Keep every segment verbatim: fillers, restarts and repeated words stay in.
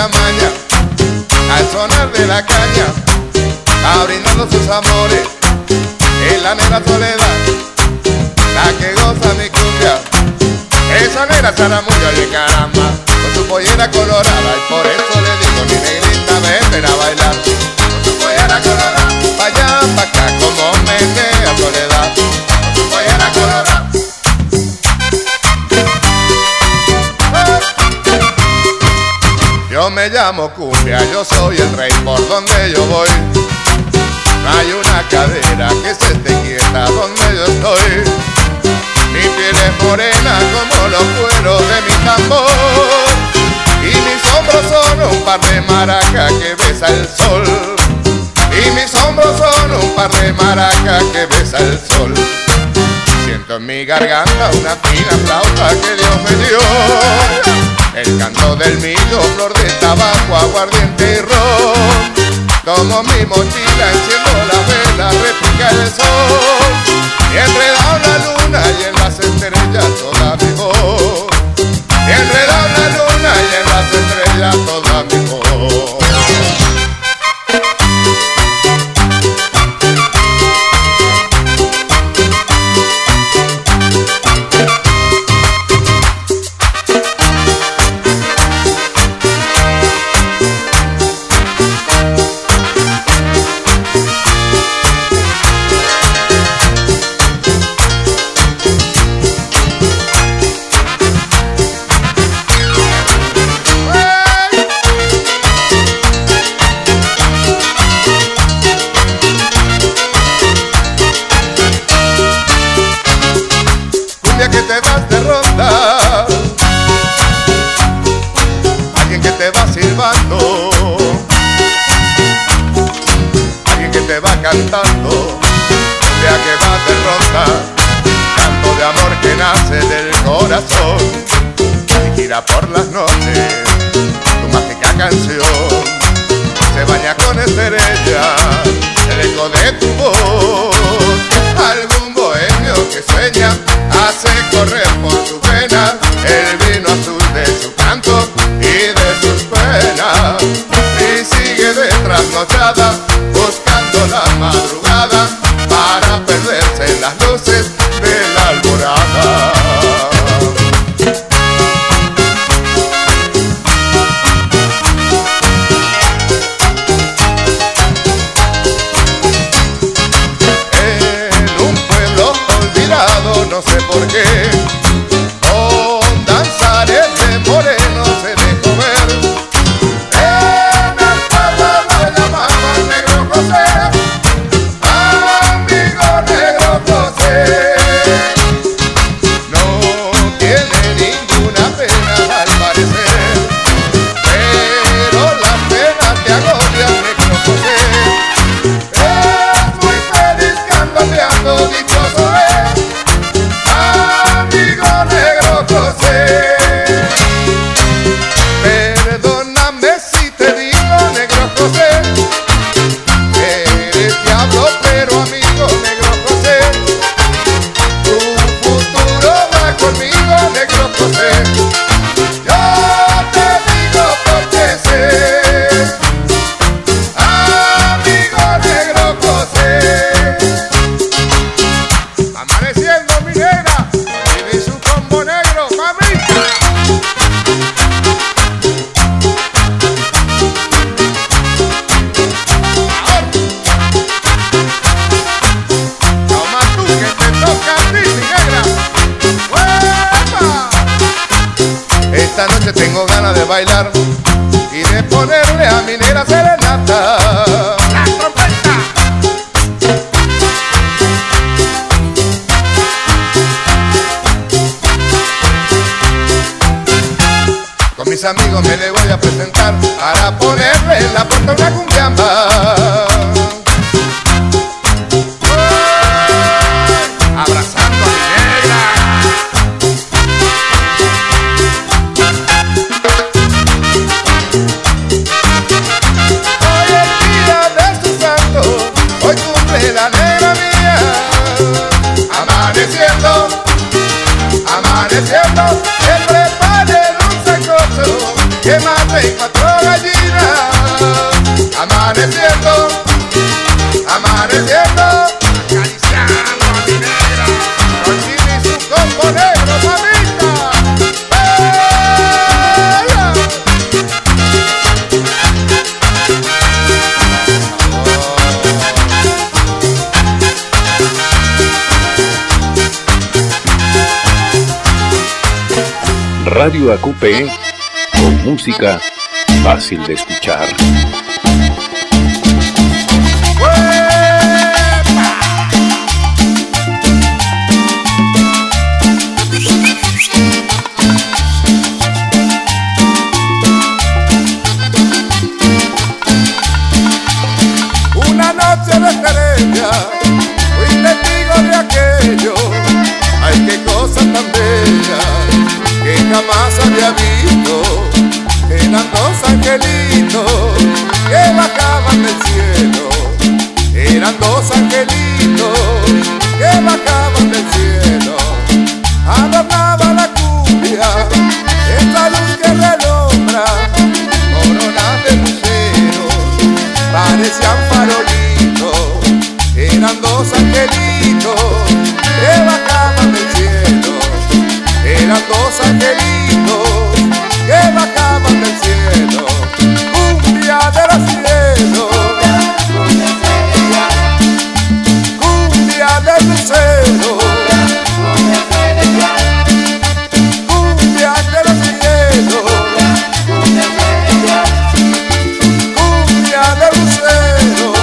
la maña, al sonar de la caña, va brindando sus amores en la negra soledad, la que goza mi cumbia. Esa negra zaramulla, oye caramba, con su pollera colorada, y por eso le digo, mi negrita, ven a bailar. Con su pollera colorada, pa' allá, pa' acá, como menea soledad. Con su pollera colorada. Yo me llamo cumbia, yo soy el rey por donde yo voy. No hay una cadera que se esté quieta donde yo estoy. Mi piel es morena como los cueros de mi tambor, y mis hombros son un par de maracas que besa el sol. Y mis hombros son un par de maracas que besa el sol. Siento en mi garganta una fina flauta que Dios me dio, el canto del millo, flor de tabaco, aguardiente y ron. Tomo mi mochila, enciendo la vela, repica el sol, y enredado en la luna y en las estrellas toda mi voz. Y enredado en la luna y en las estrellas toda mi voz. Que te vas de ronda, alguien que te va silbando, alguien que te va cantando, ya que vas de ronda, canto de amor que nace del corazón y gira por las noches, tu mágica canción se baña con estrellas, el eco de tu voz. Algún bohemio que sueña hace correr por su vena el vino azul de su canto y de sus penas, y sigue de trasnochada buscando la madrugada para perderse en las luces de la alborada. No sé por qué, con danzares de moreno se dejó ver. En el pueblo lo llamaban Negro José, amigo Negro José. No tiene ninguna pena al parecer, pero las penas te agobian, Negro José. Es muy feliz candoneando, dichoso es. Perdóname si te digo, Negro José, eres diablo pero amigo, Negro José. Tu futuro va conmigo, Negro José. Yo te digo porque sé, amigo Negro José. Amaneciendo mi negra y su combo negro, mami. Toma tú que te toca a ti, mi negra. ¡Uepa! Esta noche tengo ganas de bailar y de ponerle a mi negra serenata. ¡La trompeta! Con mis amigos me le voy a presentar para ponerle en la puerta una cumbiamba. Abrazando a mi negra. Hoy es día de su santo, hoy cumple la negra mía. Amaneciendo, amaneciendo, que prepare que mate cuatro gallina, amaneciendo, amaneciendo, acariciando a mi negra, con Jimmy su combo negro, mamita. Radio A Q P, con música fácil de escuchar. Una noche de estrella, fui testigo de aquello. Ay, qué cosa tan bella que jamás había visto. Eran dos angelitos que bajaban del cielo. Eran dos angelitos que bajaban del cielo. Adornaba la cumbia esta luz que relumbra, coronas de luceros parecían farolitos. Eran dos angelitos que bajaban del cielo. Eran dos angelitos que bajaban del cielo. Cumbia de los cielos, cumbia de lucero, cumbia de los cielos, cumbia de lucero.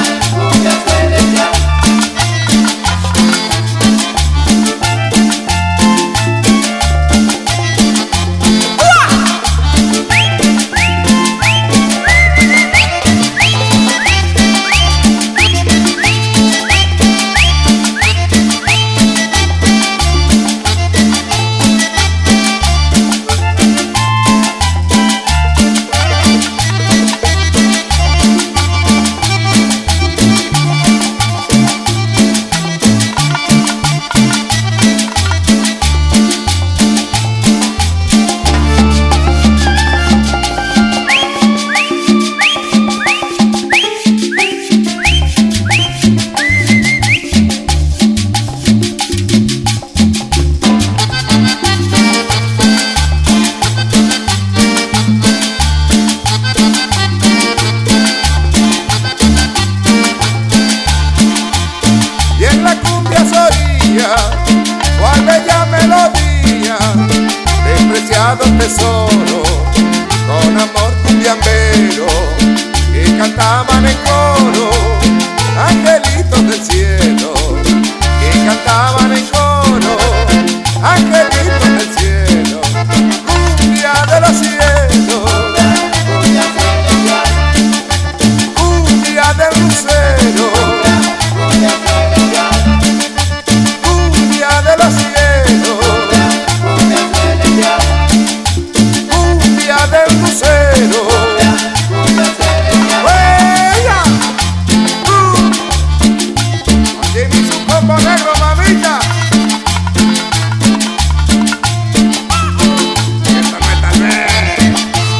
Tesoro, con amor cumbiambero, que cantaban en coro, angelitos del cielo, que cantaban en coro, angelitos del cielo, cumbia de los cielos, cumbia del lucero, cumbia de los cielos. Del lucero, ¡huella! ¡Uh! Jimmy su combo negro, mamita. Esto no es tal vez.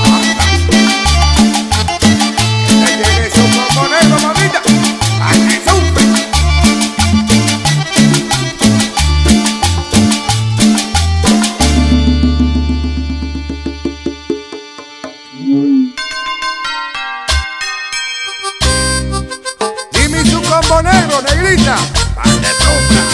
Que llegue su combo negro, mamita. ¡A que sufre! Combo negro, negrita, pa' que sufra.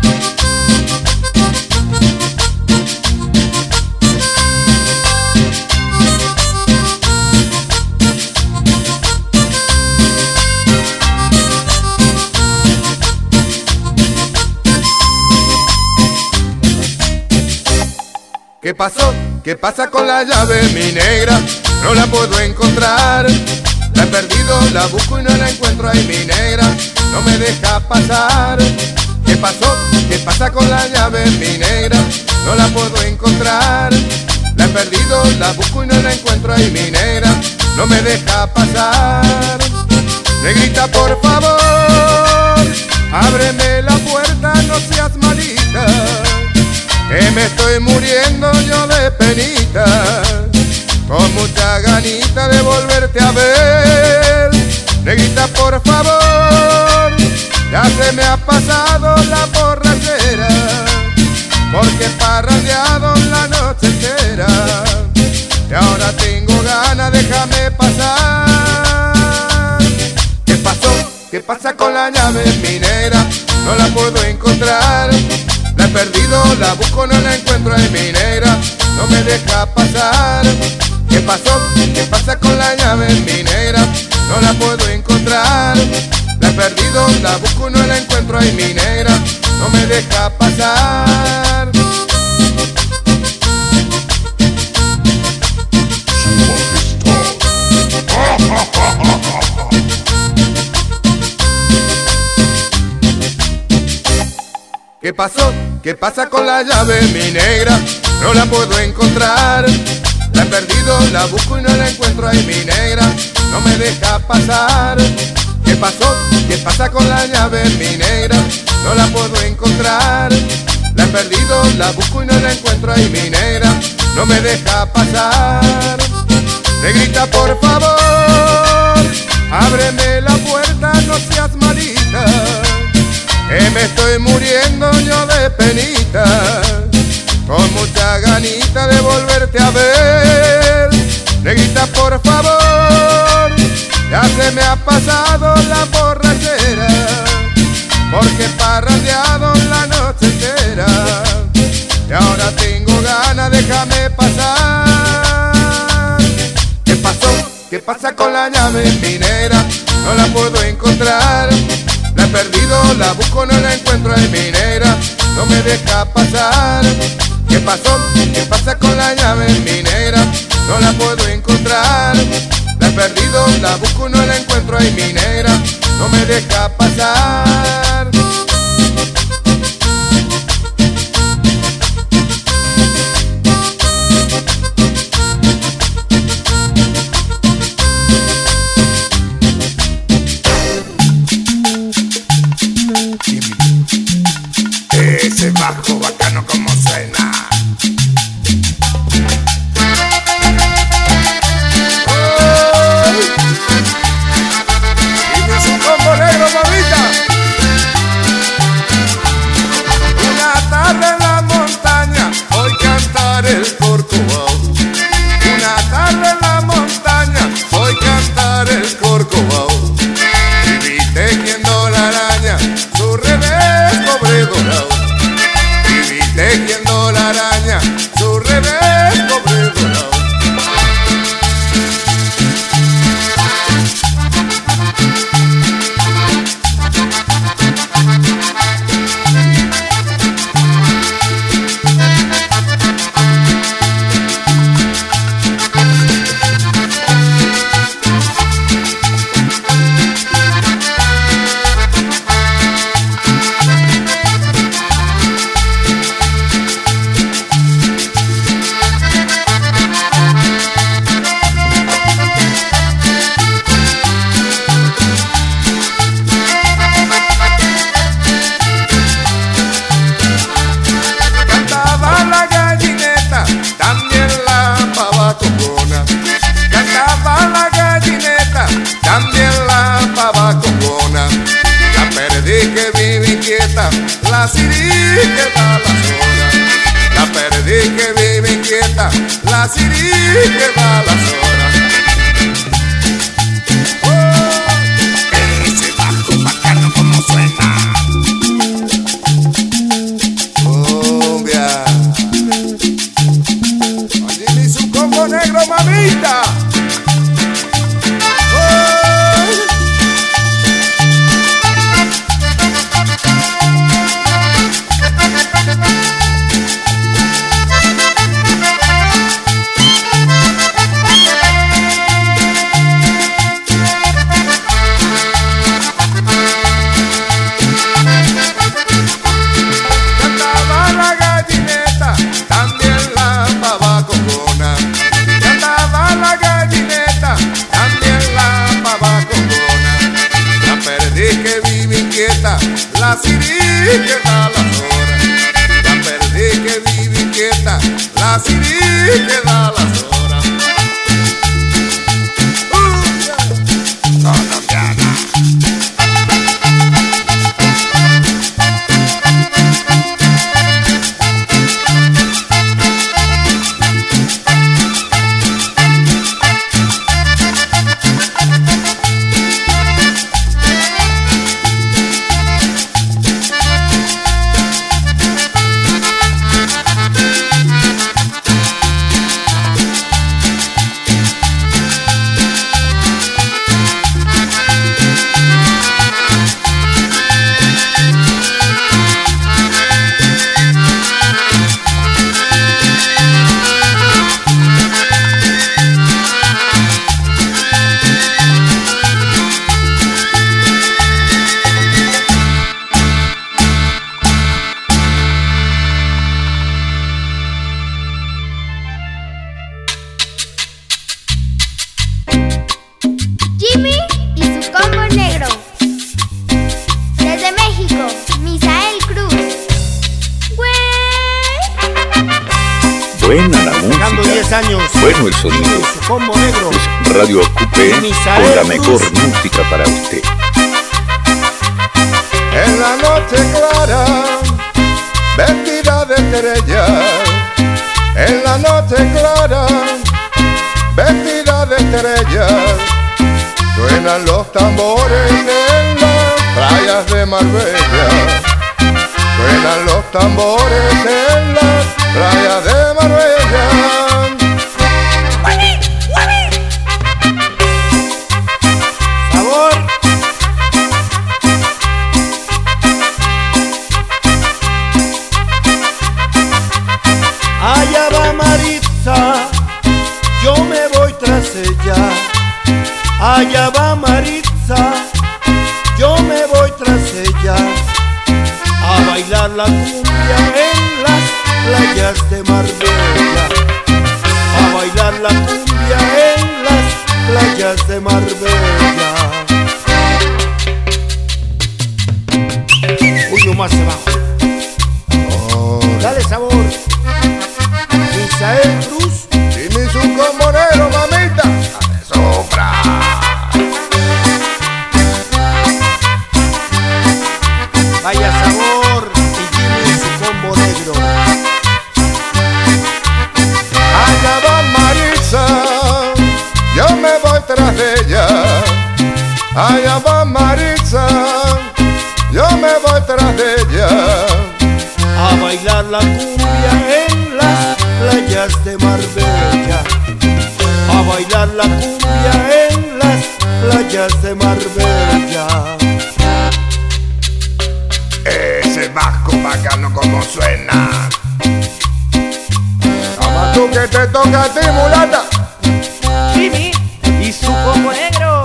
¿Qué pasó? ¿Qué pasa con la llave, mi negra? No la puedo encontrar. La he perdido, la busco y no la encuentro. Ay, mi negra, no me deja pasar. ¿Qué pasó? ¿Qué pasa con la llave, mi negra? No la puedo encontrar. La he perdido, la busco y no la encuentro. Ay, mi negra, no me deja pasar. Negrita, por favor, ábreme la puerta, no seas malita, que me estoy muriendo yo de penita. con mucha ganita de volverte a ver. Negrita, por favor, ya se me ha pasado la borrachera, porque he parrandeado la noche entera, y ahora tengo ganas, déjame pasar. ¿Qué pasó? ¿Qué pasa con la llave minera? No la puedo encontrar, la he perdido, la busco, no la encuentro, en minera, no me deja pasar. ¿Qué pasó? ¿Qué pasa con la llave minera? No la puedo encontrar, la he perdido, la busco, no la encuentro, ahí minera, no me deja pasar. ¿Qué pasó? ¿Qué pasa con la llave mi negra? No la puedo encontrar, la he perdido, la busco y no la encuentro, ahí mi negra, no me deja pasar. ¿Qué pasó? ¿Qué pasa con la llave mi negra? No la puedo encontrar, la he perdido, la busco y no la encuentro, ahí mi negra, no me deja pasar. Negrita, por favor, ábreme la puerta, no seas malita, que me estoy muriendo yo de penita, con mucha ganita de volverte a ver. Negrita, por favor, ya se me ha pasado la borrachera, porque he parrandeado la noche entera, y ahora tengo ganas, déjame pasar. ¿Qué pasó? ¿Qué pasa con la llave minera? No la puedo encontrar, la he perdido, la busco, no la encuentro, en minera, no me deja pasar. ¿Qué pasó? ¿Qué pasa con la llave minera? No la puedo encontrar, la he perdido, la busco, no la encuentro, ahí minera, no me deja pasar. Ese bajo bacano como suena. ¡Oh! Y es un combo negro, mamita. bueno el sonido. Combo negro. Es Radio Coupé con la mejor música para usted. En la noche clara, vestida de estrella. En la noche clara, vestida de estrella. Suenan los tambores en las playas de Marbella. Suenan los tambores en las playas de Marbella. Sabor. Allá va Maritza, yo me voy tras ella. Allá va Maritza, yo me voy tras ella. A bailar la cumbia en las playas de Marbella. A bailar la cumbia en las playas de Marbella. Uy, lo más abajo. Oh. Dale sabor. Misael Cruz. Y mi suco moreno, mamita. Dame sopra. Vaya sabor. Y Jimmy y su combo negro. Allá va Maritza, yo me voy tras de ella. Allá va Maritza, yo me voy tras de ella. A bailar la cumbia en las playas de Marbella. A bailar la cumbia en las playas de Marbella. Ese bajo bacano como suena. Toma tú que te toca a ti, mulata. Jimmy y su combo negro.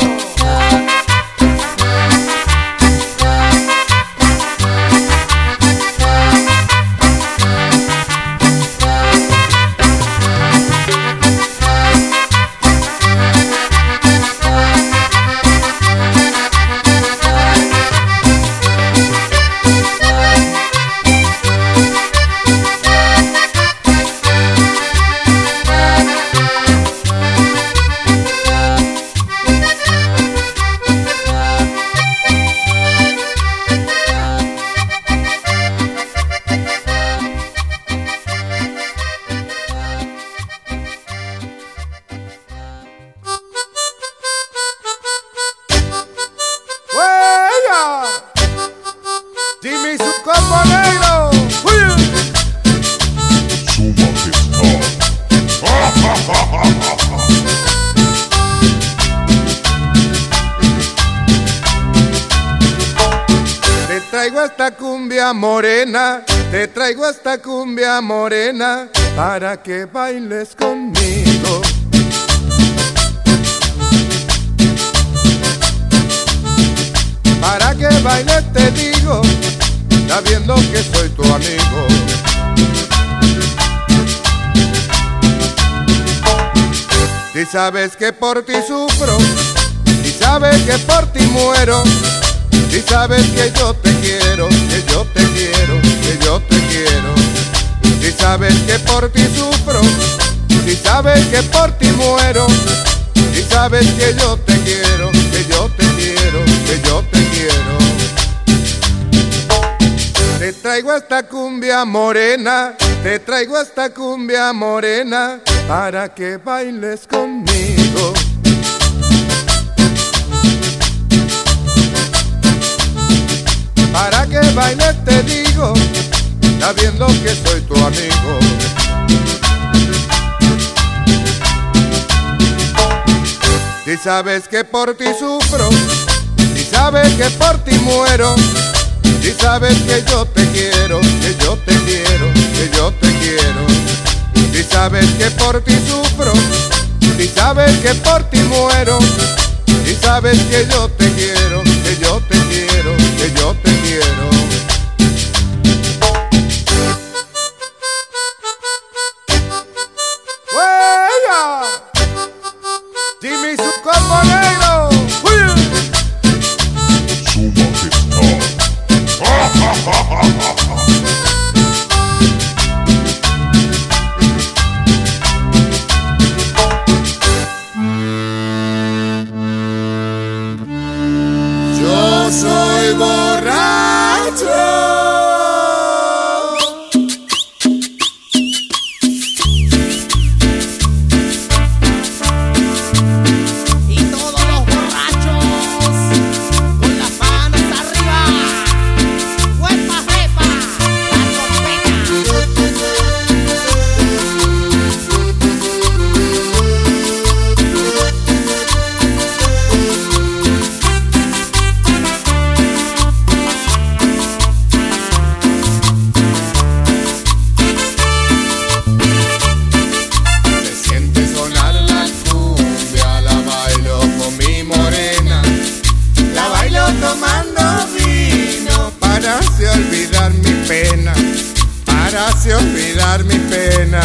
Jimmy su combo negro. Te traigo esta cumbia morena, te traigo esta cumbia morena para que bailes conmigo. Para que bailes te digo, sabiendo que soy tu amigo. Si sabes que por ti sufro, si sabes que por ti muero, si sabes que yo te quiero, que yo te quiero, que yo te quiero. Si sabes que por ti sufro, si sabes que por ti muero, si sabes que yo te quiero, que yo te quiero, que yo te quiero. Te traigo esta cumbia morena, te traigo esta cumbia morena para que bailes conmigo. Para que bailes te digo, sabiendo que soy tu amigo. Si sabes que por ti sufro, si sabes que por ti muero, si sabes que yo te quiero, que yo te quiero, que yo te quiero. Si sabes que por ti sufro, si sabes que por ti muero, si sabes que yo te quiero, que yo te quiero, que yo te quiero. ¡Huella! Jimmy su combo negro. Su majestad. hace olvidar mi pena.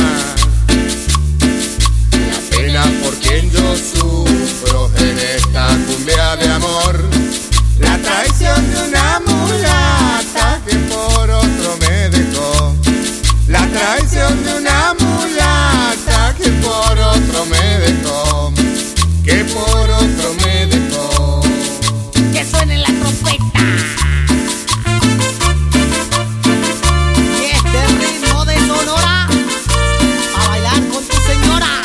La pena por quien yo sufro en esta cumbia de amor. La traición de una mulata que por otro me dejó. La traición de una mulata que por otro me dejó. Que por otro me dejó. Que suene la trompeta. Y este ritmo de Sonora a bailar con tu señora.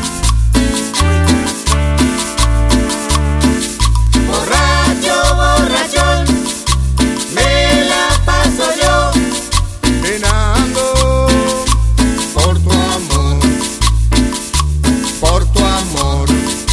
Borracho, borrachón, me la paso yo penando por tu amor, por tu amor.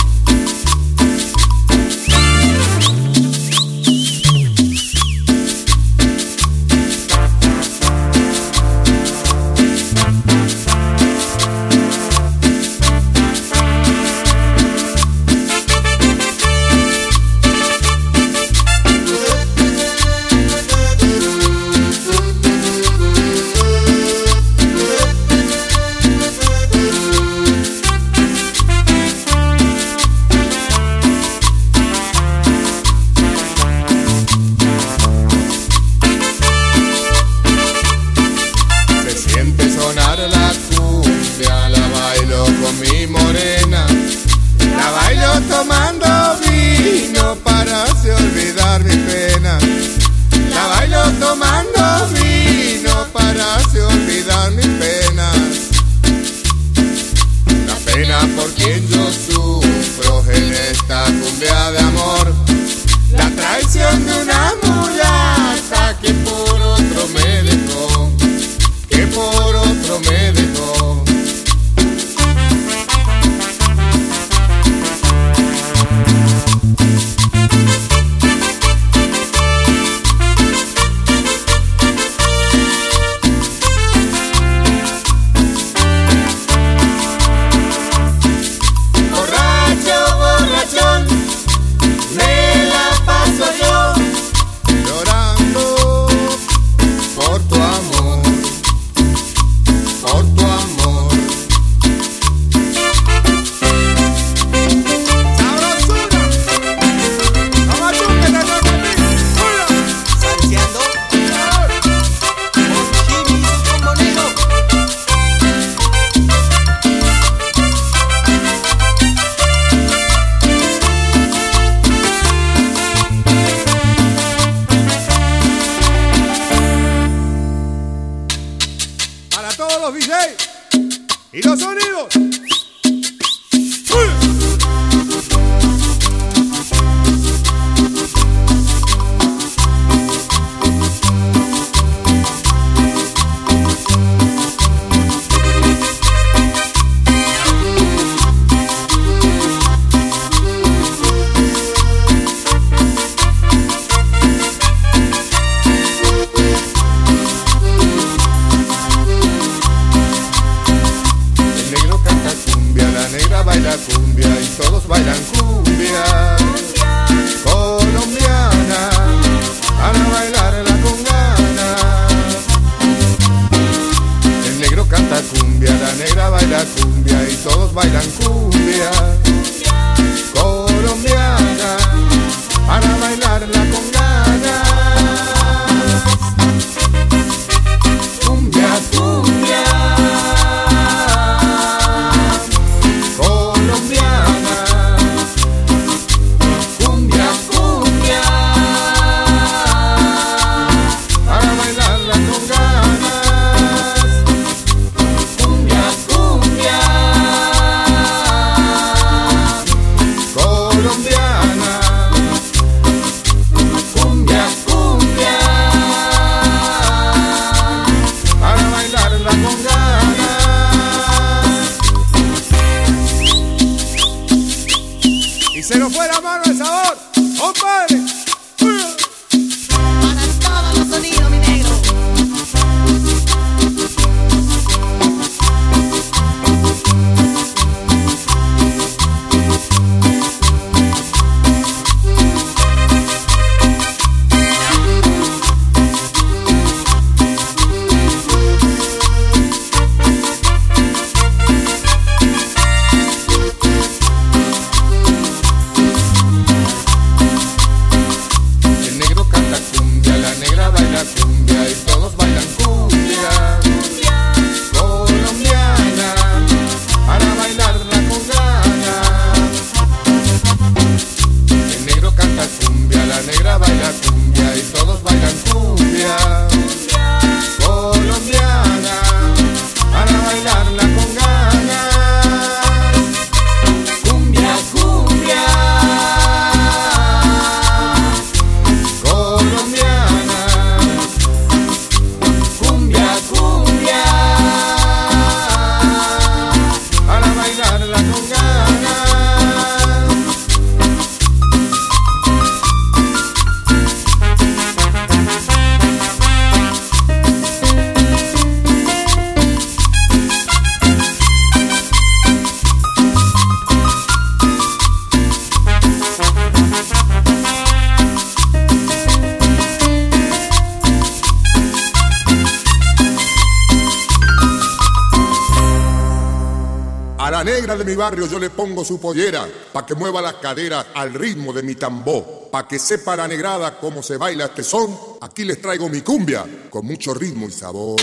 Tomando vino para así olvidar mi pena. La bailo tomando vino para así olvidar mi pena. La pena por quien yo sufro en esta cumbia de amor. La traición de una mulata que por otro me dejó. Que por otro me dejó. Y los sonidos. Baila cumbia y todos bailan cumbia colombiana para bailarla con ganas. El negro canta cumbia, la negra baila cumbia y todos bailan cumbia colombiana para bailarla con ganas. Cumbia, cumbia se nos fue la mano el sabor, compadre. Para todos los sonidos, mi negro. negra de mi barrio yo le pongo su pollera, pa' que mueva las caderas al ritmo de mi tambor, pa' que sepa la negrada cómo se baila este son. Aquí les traigo mi cumbia, con mucho ritmo y sabor.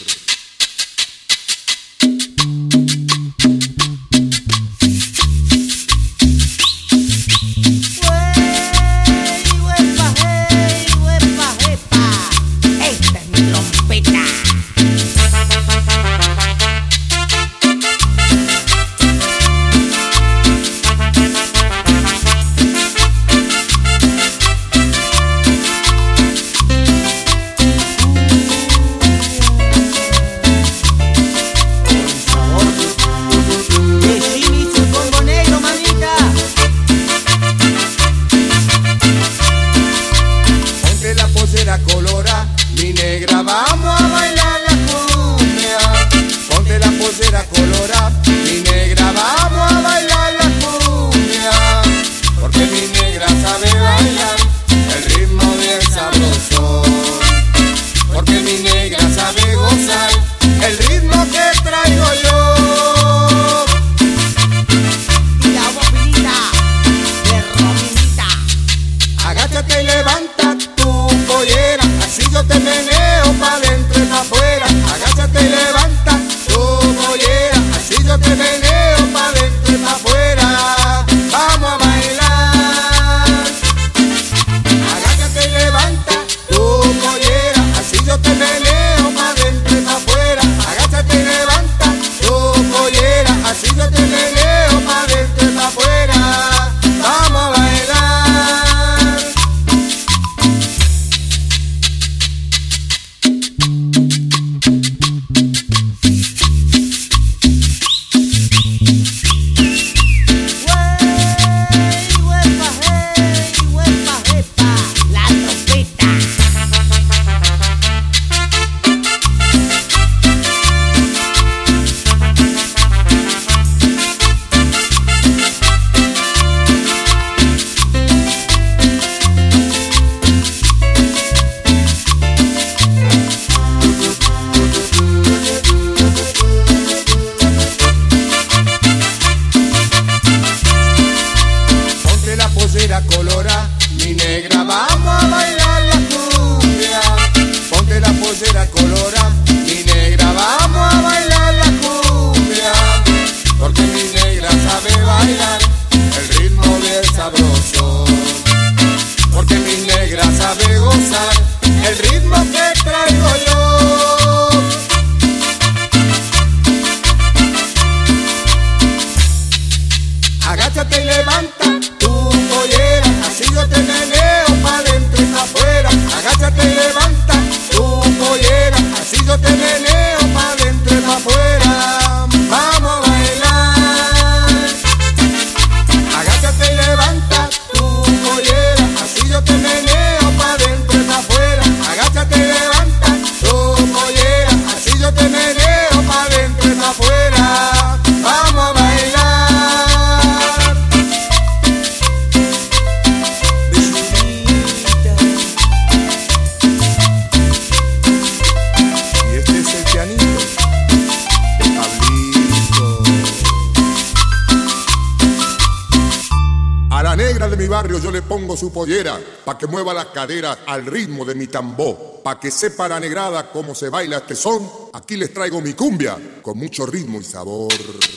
Yo le pongo su pollera, pa' que mueva las caderas al ritmo de mi tambor, pa' que sepa la negrada cómo se baila este son. Aquí les traigo mi cumbia, con mucho ritmo y sabor.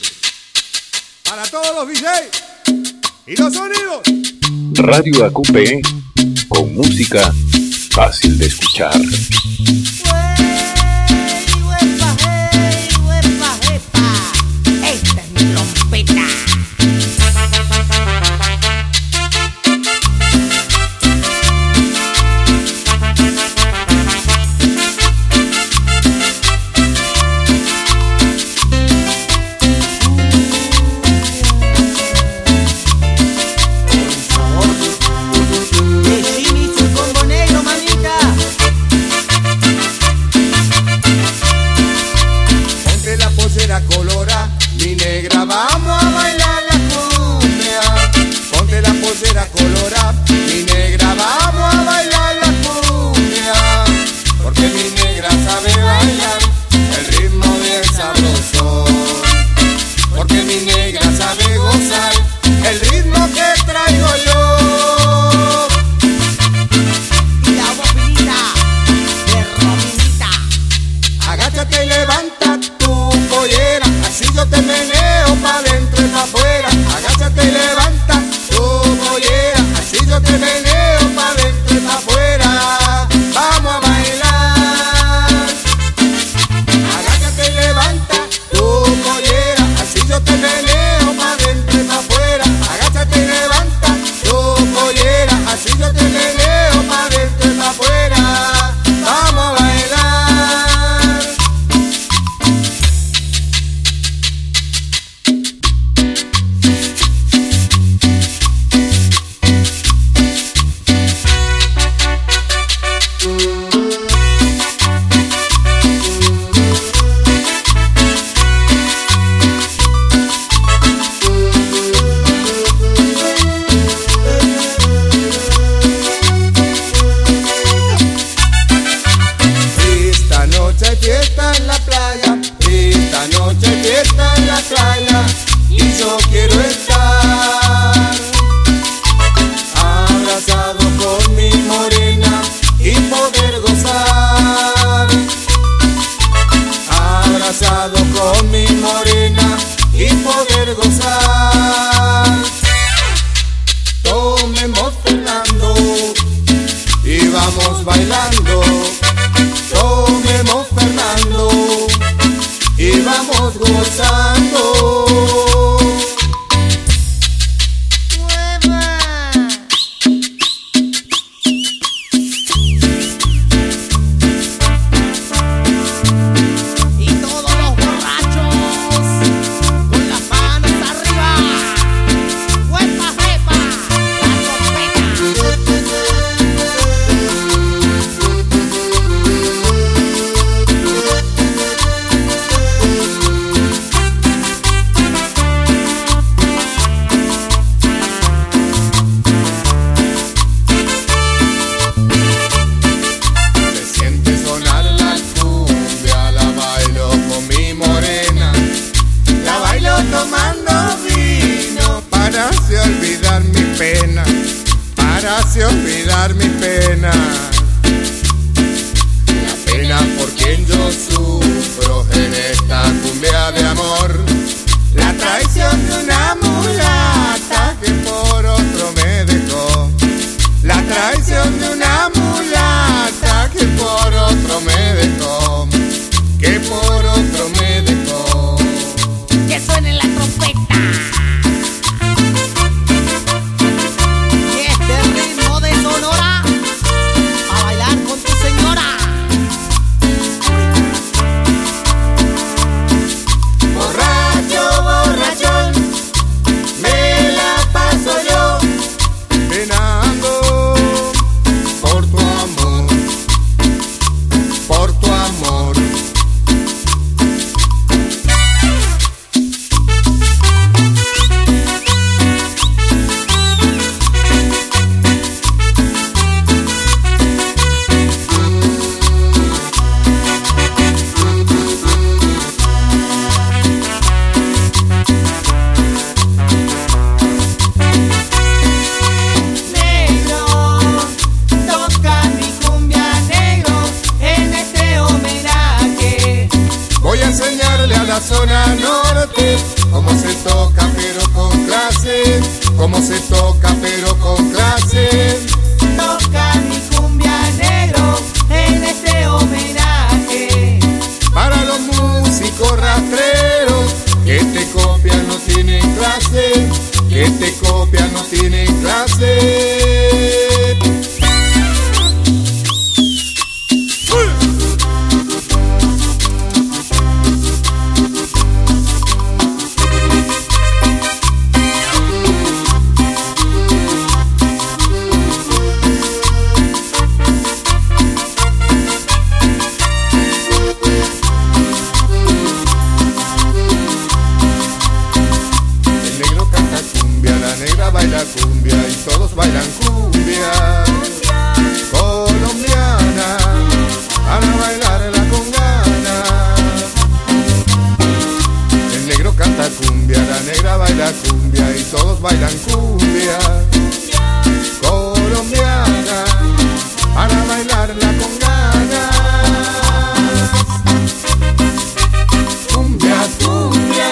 Para todos los D Js y los sonidos. Radio A Q P, con música fácil de escuchar. Esta es mi trompeta. Shimizu Combo Negro, manita. bailando, tomemos Fernando y vamos gozando. Hace olvidar mi pena, la pena por quien yo sufro en esta cumbia de amor, la traición de una mulata que por otro me dejó, la traición de una mulata que por otro me dejó, que por otro me dejó. Que suene la trompeta. Zona norte, como se toca pero con clase, como se toca pero con clase. Toca mi cumbia negro en este homenaje. Para los músicos rastreros que te copian no tienen clase, que te copian no tienen clase. Baila cumbia y todos bailan cumbia colombiana, para bailarla con ganas. El negro canta cumbia, la negra baila cumbia y todos bailan cumbia colombiana, para bailarla con ganas. Cumbia, cumbia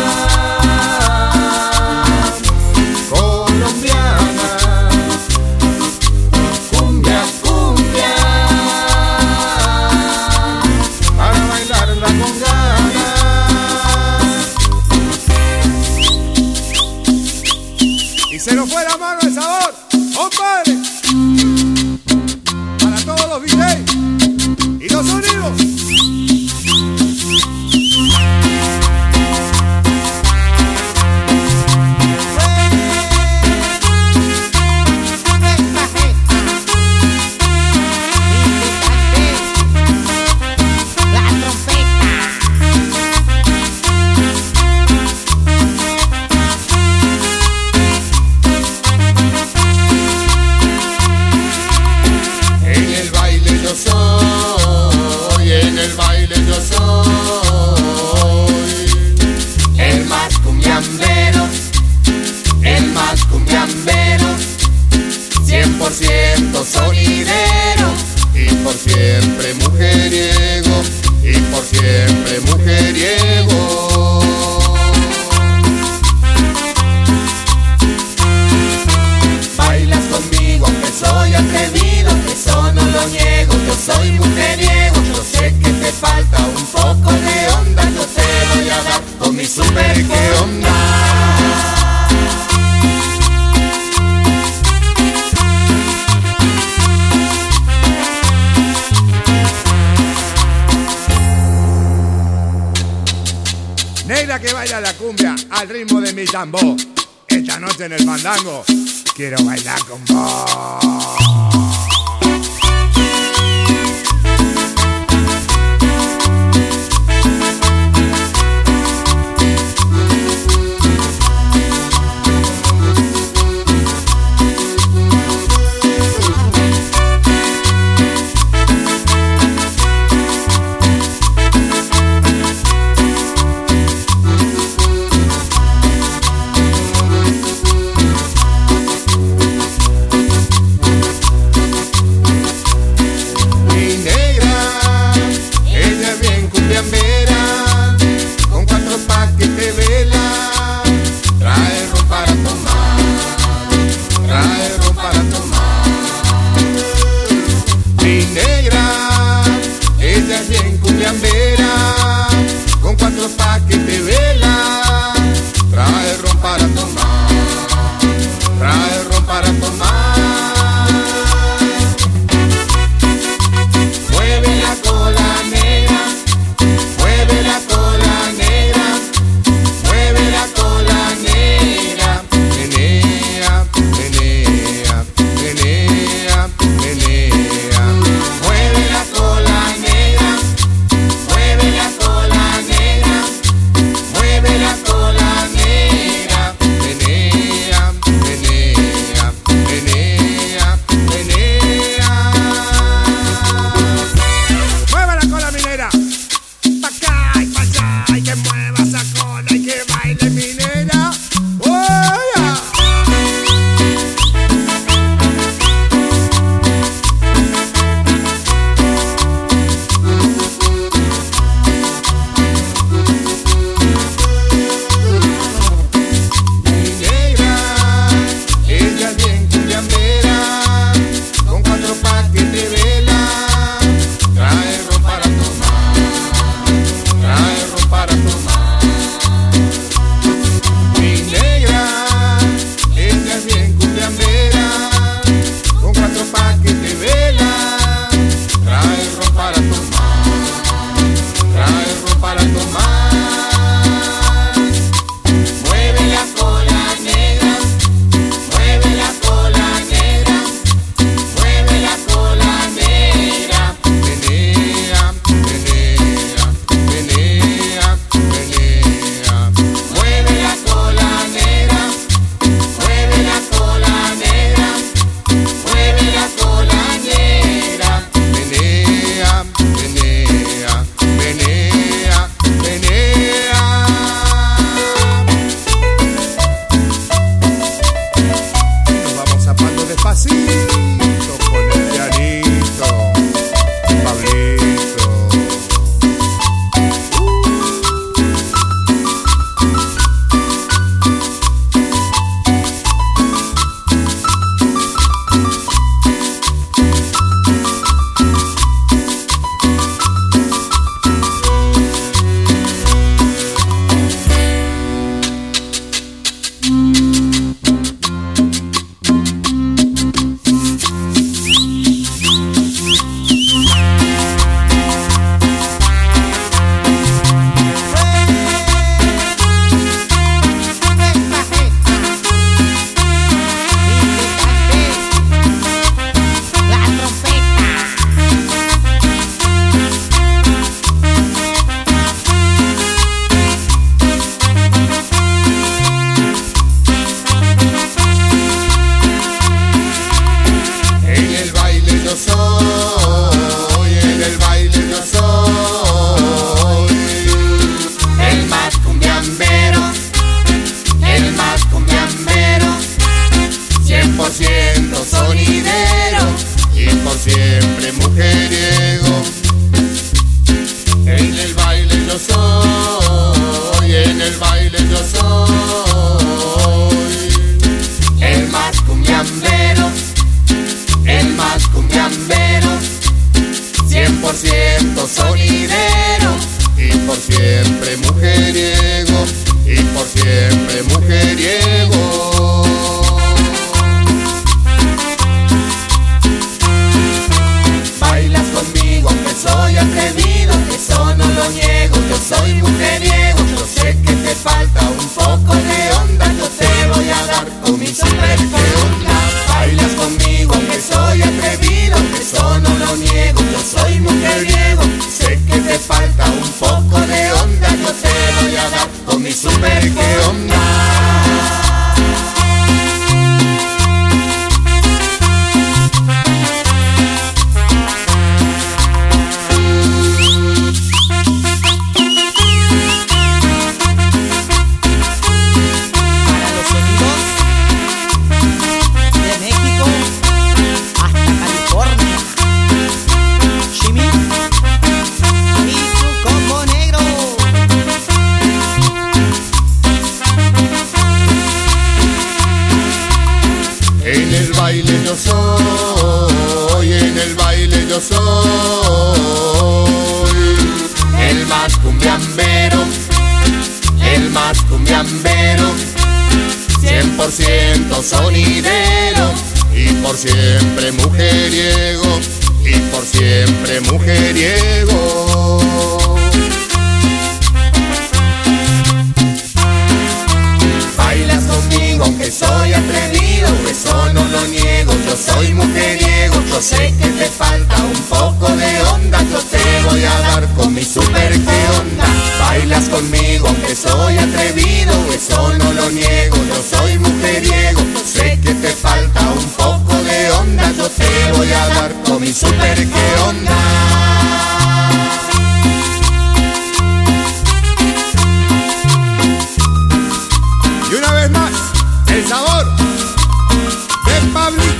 se nos fue la mano el sabor, compadre, para todos los D Js y los sonidos. Sonidero y por siempre mujeriego, y por siempre mujeriego. Bailas conmigo aunque soy atrevido, que eso no lo niego. soy mujeriego, yo sé que te falta un poco de onda, yo te voy a dar con mi super que onda. Negra que baila la cumbia al ritmo de mi tambor. Esta noche en el fandango quiero bailar con vos. por ciento sonidero y por siempre mujeriego, y por siempre mujeriego. Bailas conmigo aunque soy atrevido, eso no lo niego, yo soy mujeriego. Yo sé que te falta un poco de onda, yo te voy a dar con mi super que onda. Bailas conmigo aunque soy atrevido, eso no lo niego, yo soy mujeriego. Sé que te falta un poco de onda, yo te voy a dar con mi super que onda. Yo soy, en el baile yo soy el más cumbiambero, el más cumbiambero, cien por ciento sonidero y por siempre mujeriego, y por siempre mujeriego. Bailas conmigo aunque soy atrevido, eso no lo niego, yo soy mujeriego. Yo sé que te falta un poco de onda, yo te voy a dar con mi super que onda. Bailas conmigo aunque soy atrevido, eso no lo niego, yo soy mujeriego. Sé que te falta un poco de onda, yo te voy a dar con mi super que onda. Y una vez más, el sabor de Pablito.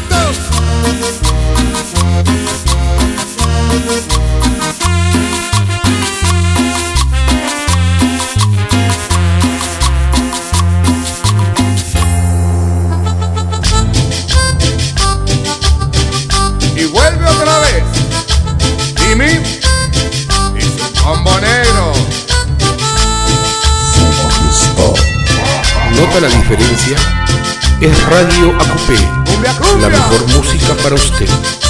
Y vuelve otra vez Jimmy y su combo negro. ¿Nota la diferencia? Es Radio Acupé, Cumbia, cumbia. la mejor música para usted.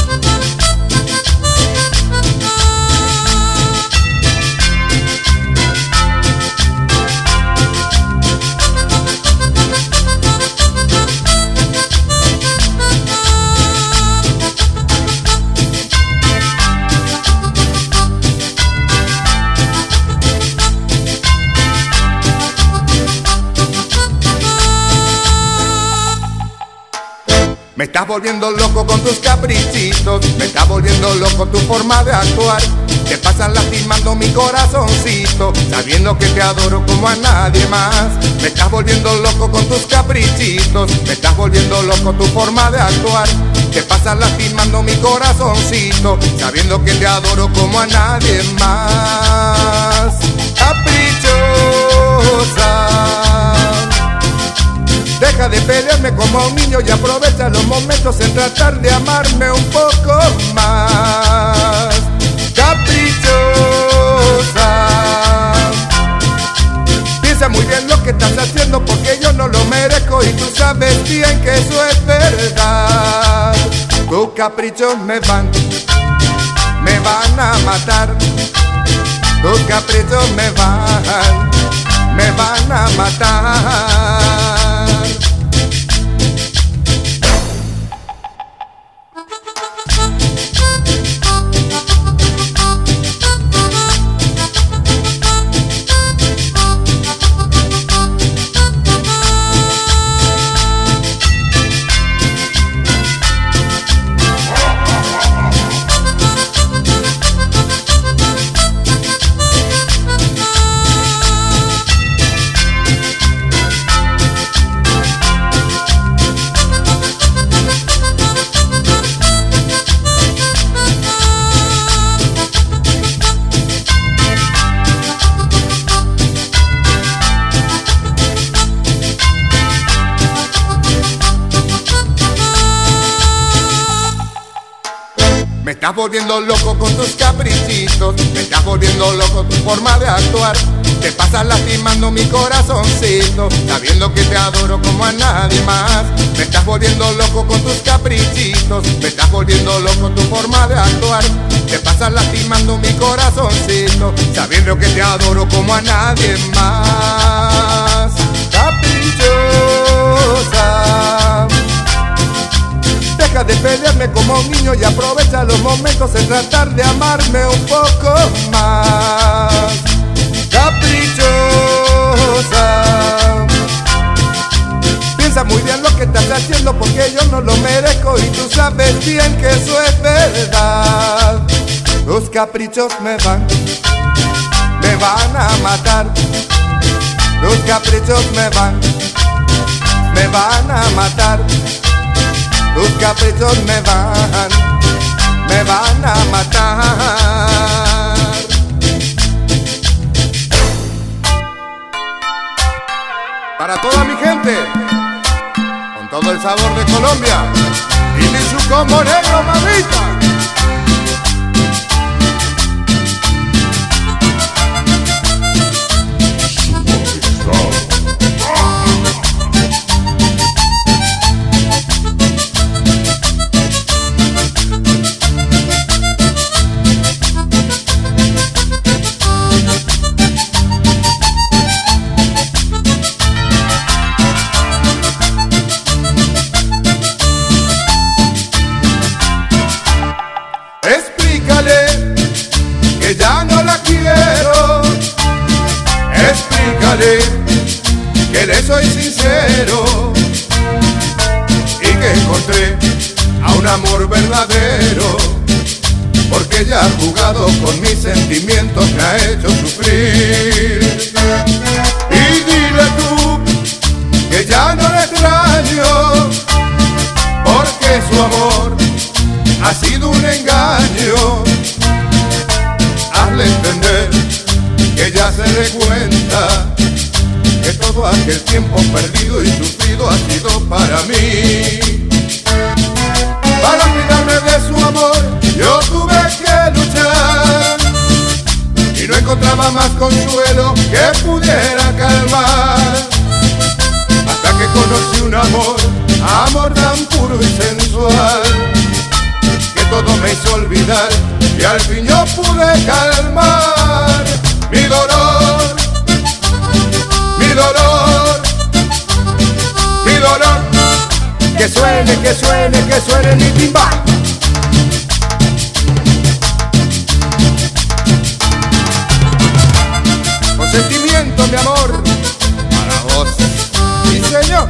Me estás volviendo loco con tus caprichitos, me estás volviendo loco tu forma de actuar. Te pasas lastimando mi corazoncito, sabiendo que te adoro como a nadie más. Me estás volviendo loco con tus caprichitos, me estás volviendo loco tu forma de actuar. Te pasas lastimando mi corazoncito, sabiendo que te adoro como a nadie más. Caprichosa, deja de pelearme como un niño y aprovecha los momentos en tratar de amarme un poco más. Caprichosa, piensa muy bien lo que estás haciendo porque yo no lo merezco y tú sabes bien que eso es verdad. Tus caprichos me van, me van a matar. Tus caprichos me van, me van a matar. estás volviendo loco con tus caprichitos, me estás volviendo loco tu forma de actuar. Te pasas lastimando mi corazoncito, sabiendo que te adoro como a nadie más. Me estás volviendo loco con tus caprichitos, me estás volviendo loco tu forma de actuar. Te pasas lastimando mi corazoncito, sabiendo que te adoro como a nadie más. Caprichosa, deja de pelearme como un niño y aprovecha los momentos en tratar de amarme un poco más. Caprichosa, piensa muy bien lo que estás haciendo porque yo no lo merezco y tú sabes bien que eso es verdad. Los caprichos me van, me van a matar. Los caprichos me van, me van a matar. Los caprichos me van, me van a matar. Para toda mi gente, con todo el sabor de Colombia, y mi su como negro, mamita. Que le soy sincero y que encontré a un amor verdadero, porque ella ha jugado con mis sentimientos, me ha hecho sufrir. Y dile tú que ya no le extraño, porque su amor ha sido un engaño. Hazle entender que ya se dé cuenta que todo aquel tiempo perdido y sufrido ha sido para mí. Para olvidarme de su amor yo tuve que luchar y no encontraba más consuelo que pudiera calmar, hasta que conocí un amor, amor tan puro y sensual, que todo me hizo olvidar y al fin yo pude calmar mi dolor, mi dolor, mi dolor. Que suene, que suene, que suene mi timba. Con sentimiento, mi amor, para vos, sí señor.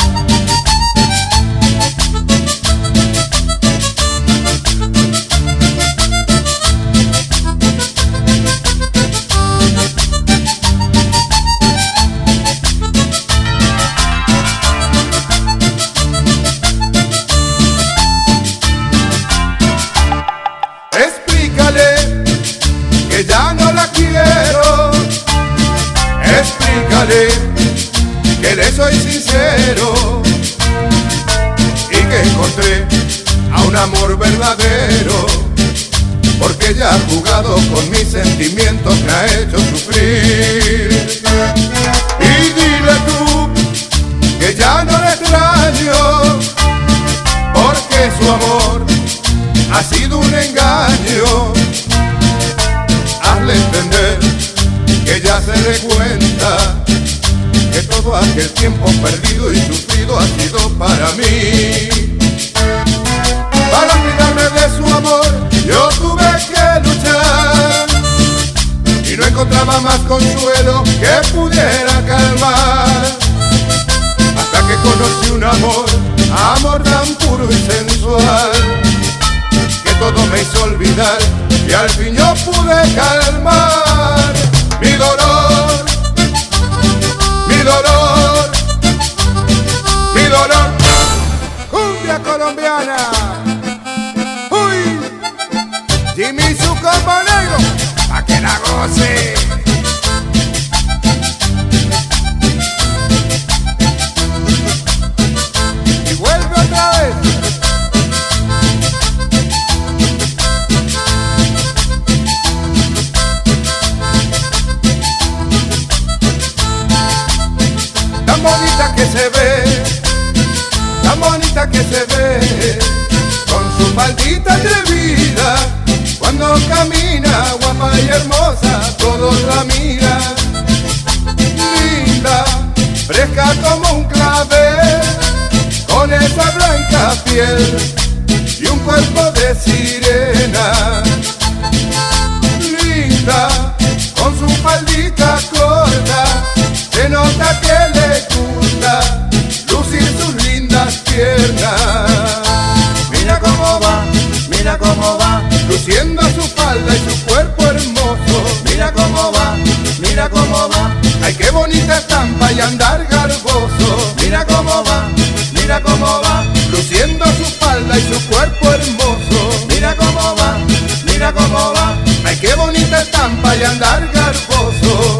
Que le soy sincero y que encontré a un amor verdadero, porque ella ha jugado con mis sentimientos, me ha hecho sufrir. Y dile tú que ya no le extraño, porque su amor ha sido un engaño. Hazle entender que ya se dé cuenta que todo aquel tiempo perdido y sufrido ha sido para mí. Para olvidarme de su amor yo tuve que luchar y no encontraba más consuelo que pudiera calmar, hasta que conocí un amor, amor tan puro y sensual, que todo me hizo olvidar y al fin yo pude calmar mi dolor, mi dolor, mi dolor. Cumbia colombiana, uy, Jimmy su combo negro, pa' que la goce. Y vuelve otra vez. faldita atrevida, cuando camina guapa y hermosa, todos la miran. Linda, fresca como un clavel, con esa blanca piel y un cuerpo de sirena. Linda, con su faldita corta, se nota que le gusta lucir sus lindas piernas. Mira cómo va, mira cómo va, luciendo su falda y su cuerpo hermoso. Mira cómo va, mira cómo va, ay qué bonita estampa y andar garboso. Mira cómo va, mira cómo va, luciendo su falda y su cuerpo hermoso. Mira cómo va, mira cómo va, ay qué bonita estampa y andar garboso.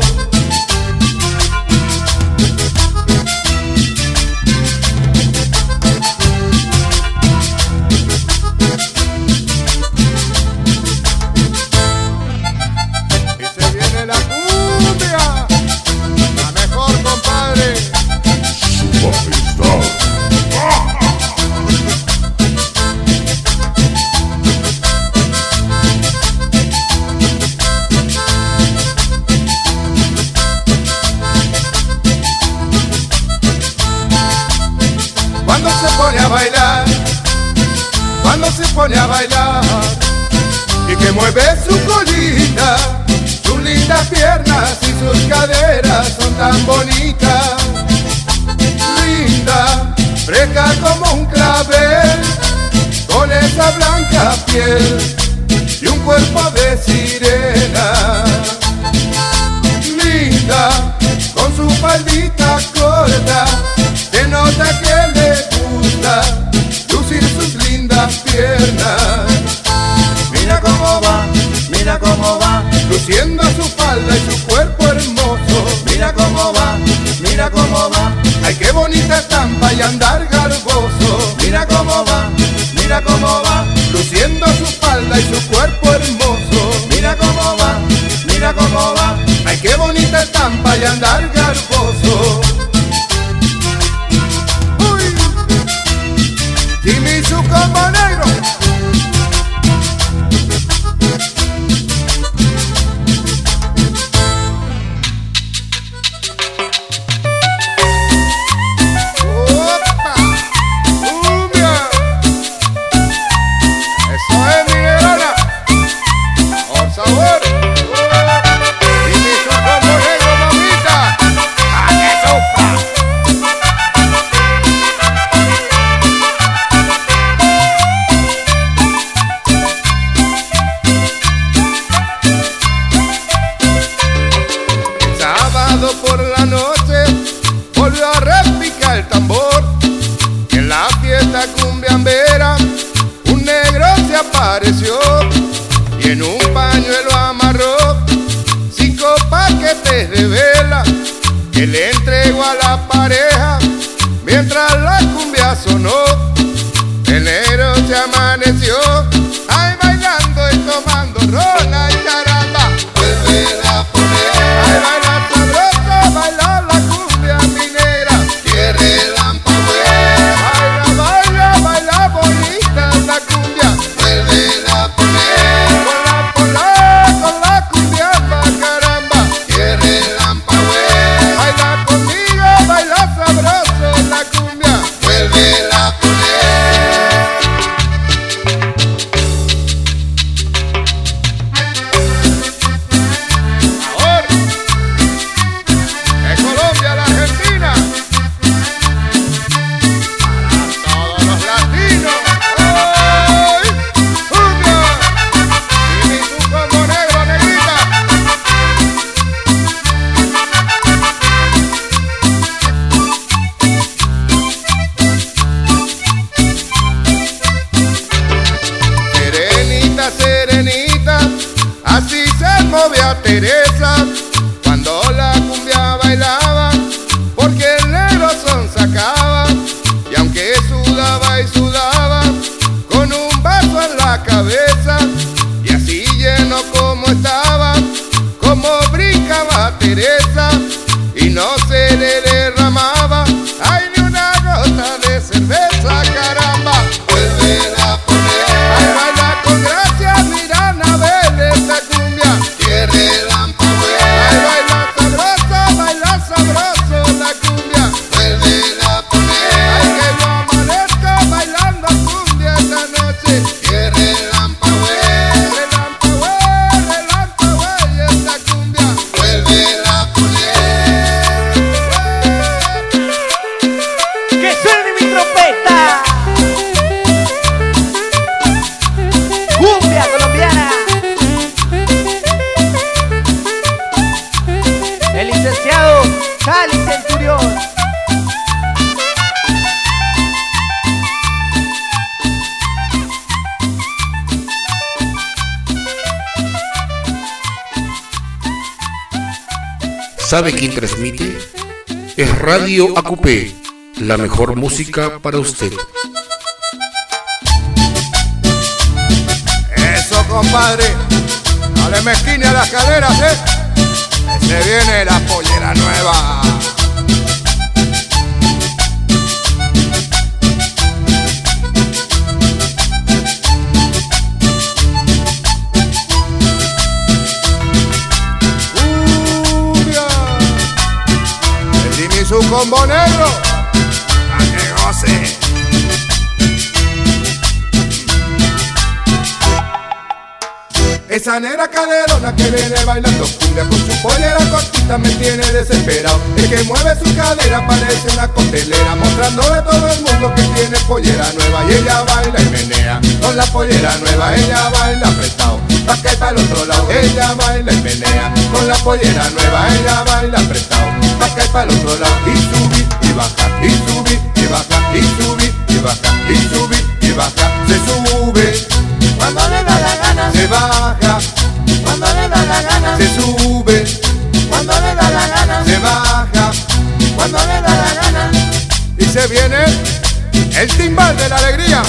Cuando se pone a bailar y que mueve su colita, sus lindas piernas y sus caderas son tan bonitas. Linda, fresca como un clavel, con esa blanca piel y un cuerpo de sirena. Linda, con su faldita corta, se nota que le gusta lucir sus lindas piernas. Mira cómo va, mira cómo va, luciendo su falda y su cuerpo hermoso. Mira cómo va, mira cómo va, ay qué bonita estampa y andar garboso. Mira cómo va, mira cómo va, luciendo su falda y su cuerpo hermoso. Mira cómo va, mira cómo va, ay qué bonita estampa y andar garboso. Jimmy su combo negro. Opa, cumbia. Eso es Miguelona. Por sabor. Jimmy su combo negro, mamita. A que sufra. Por la noche volvió a repicar el tambor. En la fiesta cumbiambera un negro se apareció y en un pañuelo amarró cinco paquetes de vela que le entregó a la pareja mientras la cumbia sonó. El negro se amaneció ahí bailando y tomando rona y caramba. Vuelve a poner, ahí baila bailar la cumbia mi negra, que relámpago es. Baila, baila, baila bonita la cumbia, vuelve a poner. Con la, con la, con la cumbia caramba, que relámpago es. Baila conmigo, baila sabroso la cumbia, vuelve a poner. Ahora de Colombia a la Argentina, para todos los latinos. ¡Ay! ¡Cumbia! Y mi tu combo negro, negrita. Serenita, serenita, así se movía Teresa cuando la cumbia bailaba, porque el negro son sacaba, y aunque sudaba y sudaba, con un vaso en la cabeza, y así lleno como estaba, como brincaba Teresa, y no se le derramaba, ay ni una gota de cerveza, caramba. Vuelve a poner. ¿Sabe quién transmite? Es Radio A Q P, la mejor música para usted. Eso, compadre, no le mezquine a las caderas, ¿eh? Se viene la pollera nueva. Su combo negro, pa' que goce. Esa negra caderona que viene bailando cumbia con su pollera cortita me tiene desesperado. El que mueve su cadera parece una costelera, mostrándole a todo el mundo que tiene pollera nueva. Y ella baila y menea con la pollera nueva, ella baila apretado, pa' que para el otro lado. Ella baila y menea con la pollera nueva, ella baila apretado, pa' que para el otro lado. Y subí y baja, y subí y baja, y subí y baja, y subí y baja. Se sube cuando le da la gana, se baja cuando le da la gana, se sube cuando le da la gana, se baja cuando le da la gana. Y se viene el timbal de la alegría.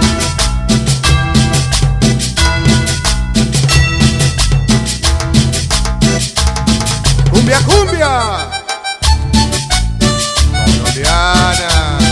Cumbia, cumbia colombiana.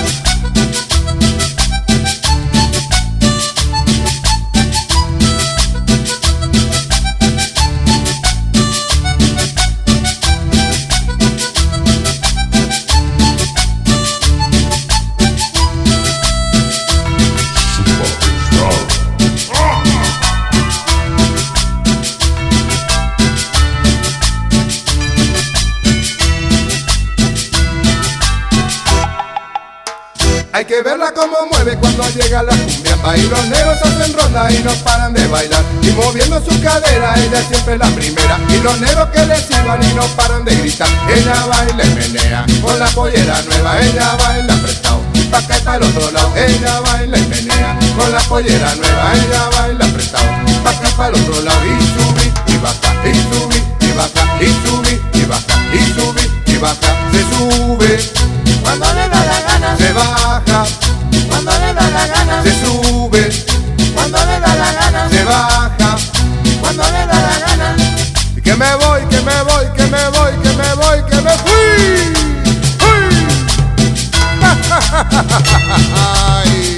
Hay que verla como mueve cuando llega la cumbia. Y los negros hacen ronda y no paran de bailar. Y moviendo su cadera, ella siempre es la primera. Y los negros que le sirvan y no paran de gritar. Ella baila y menea con la pollera nueva, ella baila apretado, pa' que para el otro lado. Ella baila y menea con la pollera nueva, ella baila apretado, pa' que para el otro lado. Y subí y baja, y subí y baja, y subí y baja, y subí y baja. Se sube cuando le da la gana, se baja cuando le da la gana, se sube cuando le da la gana, se baja cuando le da la gana. Y que me voy, que me voy, que me voy, que me voy, que me fui. ¡Fui! Ay.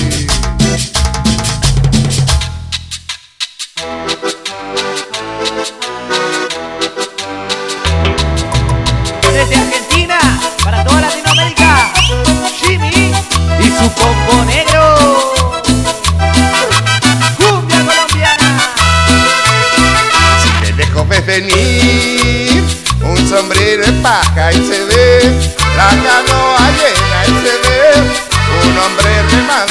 Desde Argentina, para toda Latinoamérica, Jimmy y su combo negro. Cumbia colombiana. Si de lejos ves venir un sombrero de paja y se ve la canoa llena y se ve un hombre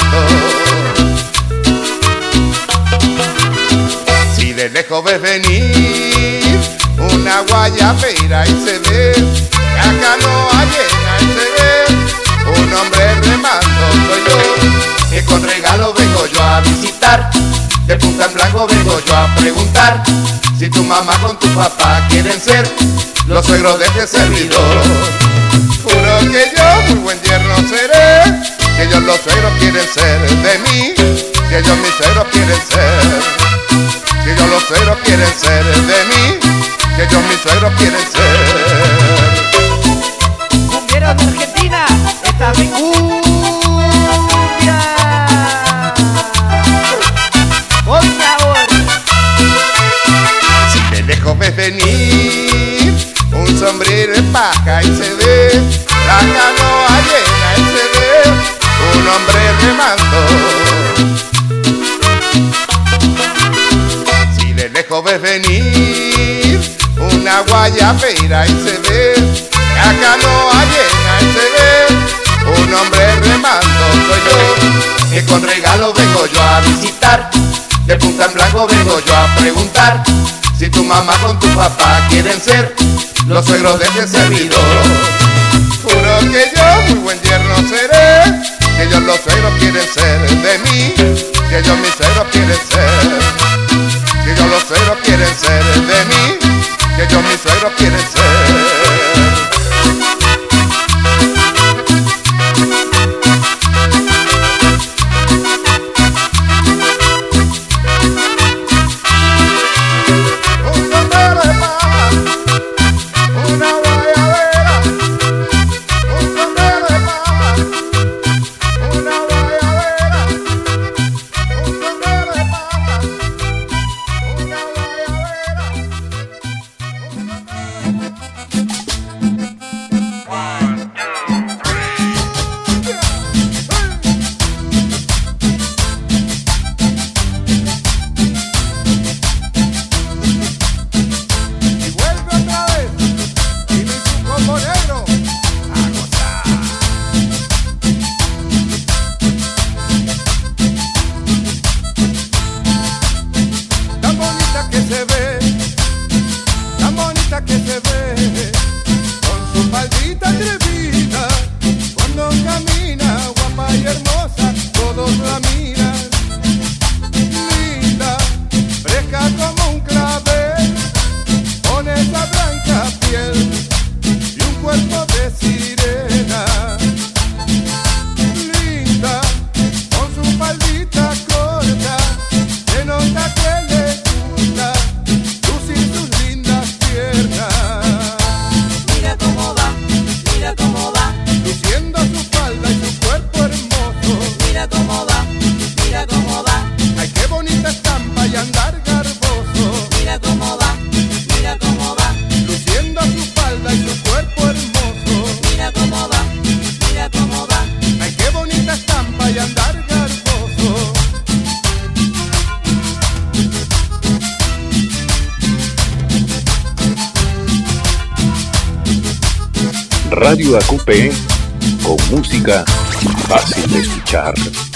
remando. Si de lejos ves venir una guayabera y se ve la canoa llena y se ve un hombre remando. Soy yo, que con regalo vengo yo a visitar. De Punta en Blanco vengo yo a preguntar si tu mamá con tu papá quieren ser los suegros de este servidor. Juro que yo muy buen yerno seré, que ellos los suegros quieren ser de mí, que ellos mis suegros quieren ser, que ellos los suegros quieren ser de mí, que ellos mis suegros quieren ser. Cumbieros de Argentina, esta es mi cumbia. Por favor. Si de lejos ves venir un sombrero de paja y se ve la canoa llena y se ve un hombre remando. Si de lejos ves venir una guayabera y se ve la canoa llena y se ve un hombre remando. Soy yo, que con regalo vengo yo a visitar. De Punta en Blanco vengo yo a preguntar si tu mamá con tu papá quieren ser los suegros de este servidor. Juro que yo muy buen yerno seré, que ellos los suegros quieren ser de mí, que ellos mis suegros quieren ser, que ellos los suegros quieren ser de mí, que ellos mis suegros quieren ser. Radio A Q P con música fácil de escuchar.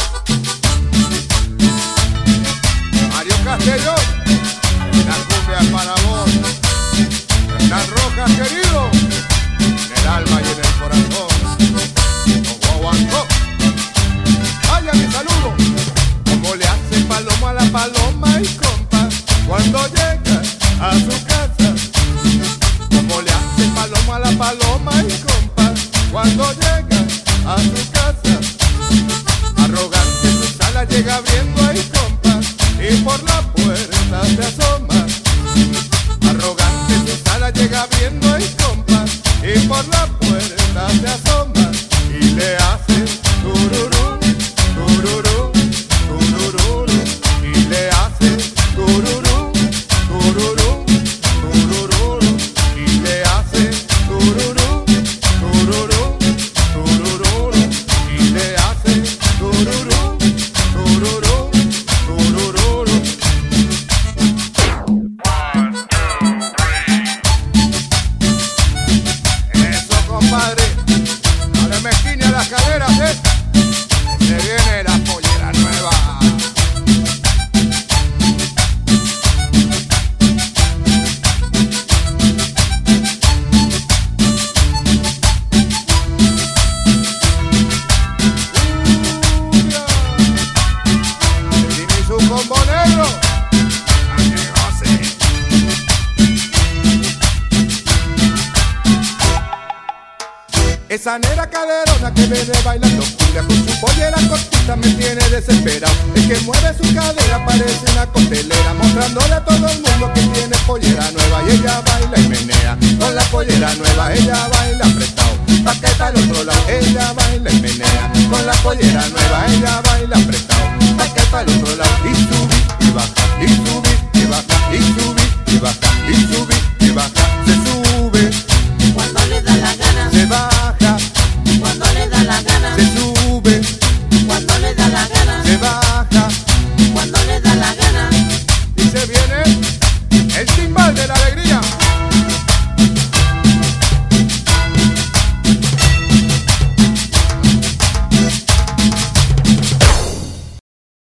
Mario Castellón, la cumbia es para vos. Las rojas, querido, en el alma y en el corazón. Con Guaguancó. Vaya mi saludo. Como le hace paloma a la paloma y compa cuando llega a su casa. Como le hace paloma a la paloma y compa cuando llega a su casa. Arrogante su sala llega abriendo ahí compa y por la puerta se asoma. Arrogante su sala llega abriendo ahí compa y por la puerta se asoma. Y le hace tururú, tururú, tururú. Y le hace tururú, tururú, tururú. Y le hace tururú, tururú, tururú. Y le hace tururú, tururú, tururú. Eso, compadre, no le mezquine a las caderas, ¿eh? Se viene la pollera nueva. Tiene su combo negro. A que goce. Esa negra caderona que viene bailando cumbia con su pollera cortita me tiene desesperado. El que mueve su cadera parece una costelera, mostrándole a todo el mundo que tiene pollera nueva. Y ella baila y menea con la pollera nueva, ella baila apretado. Paqueta al otro lado, ella baila y menea con la pollera nueva, ella baila apretado. Paqueta al otro lado y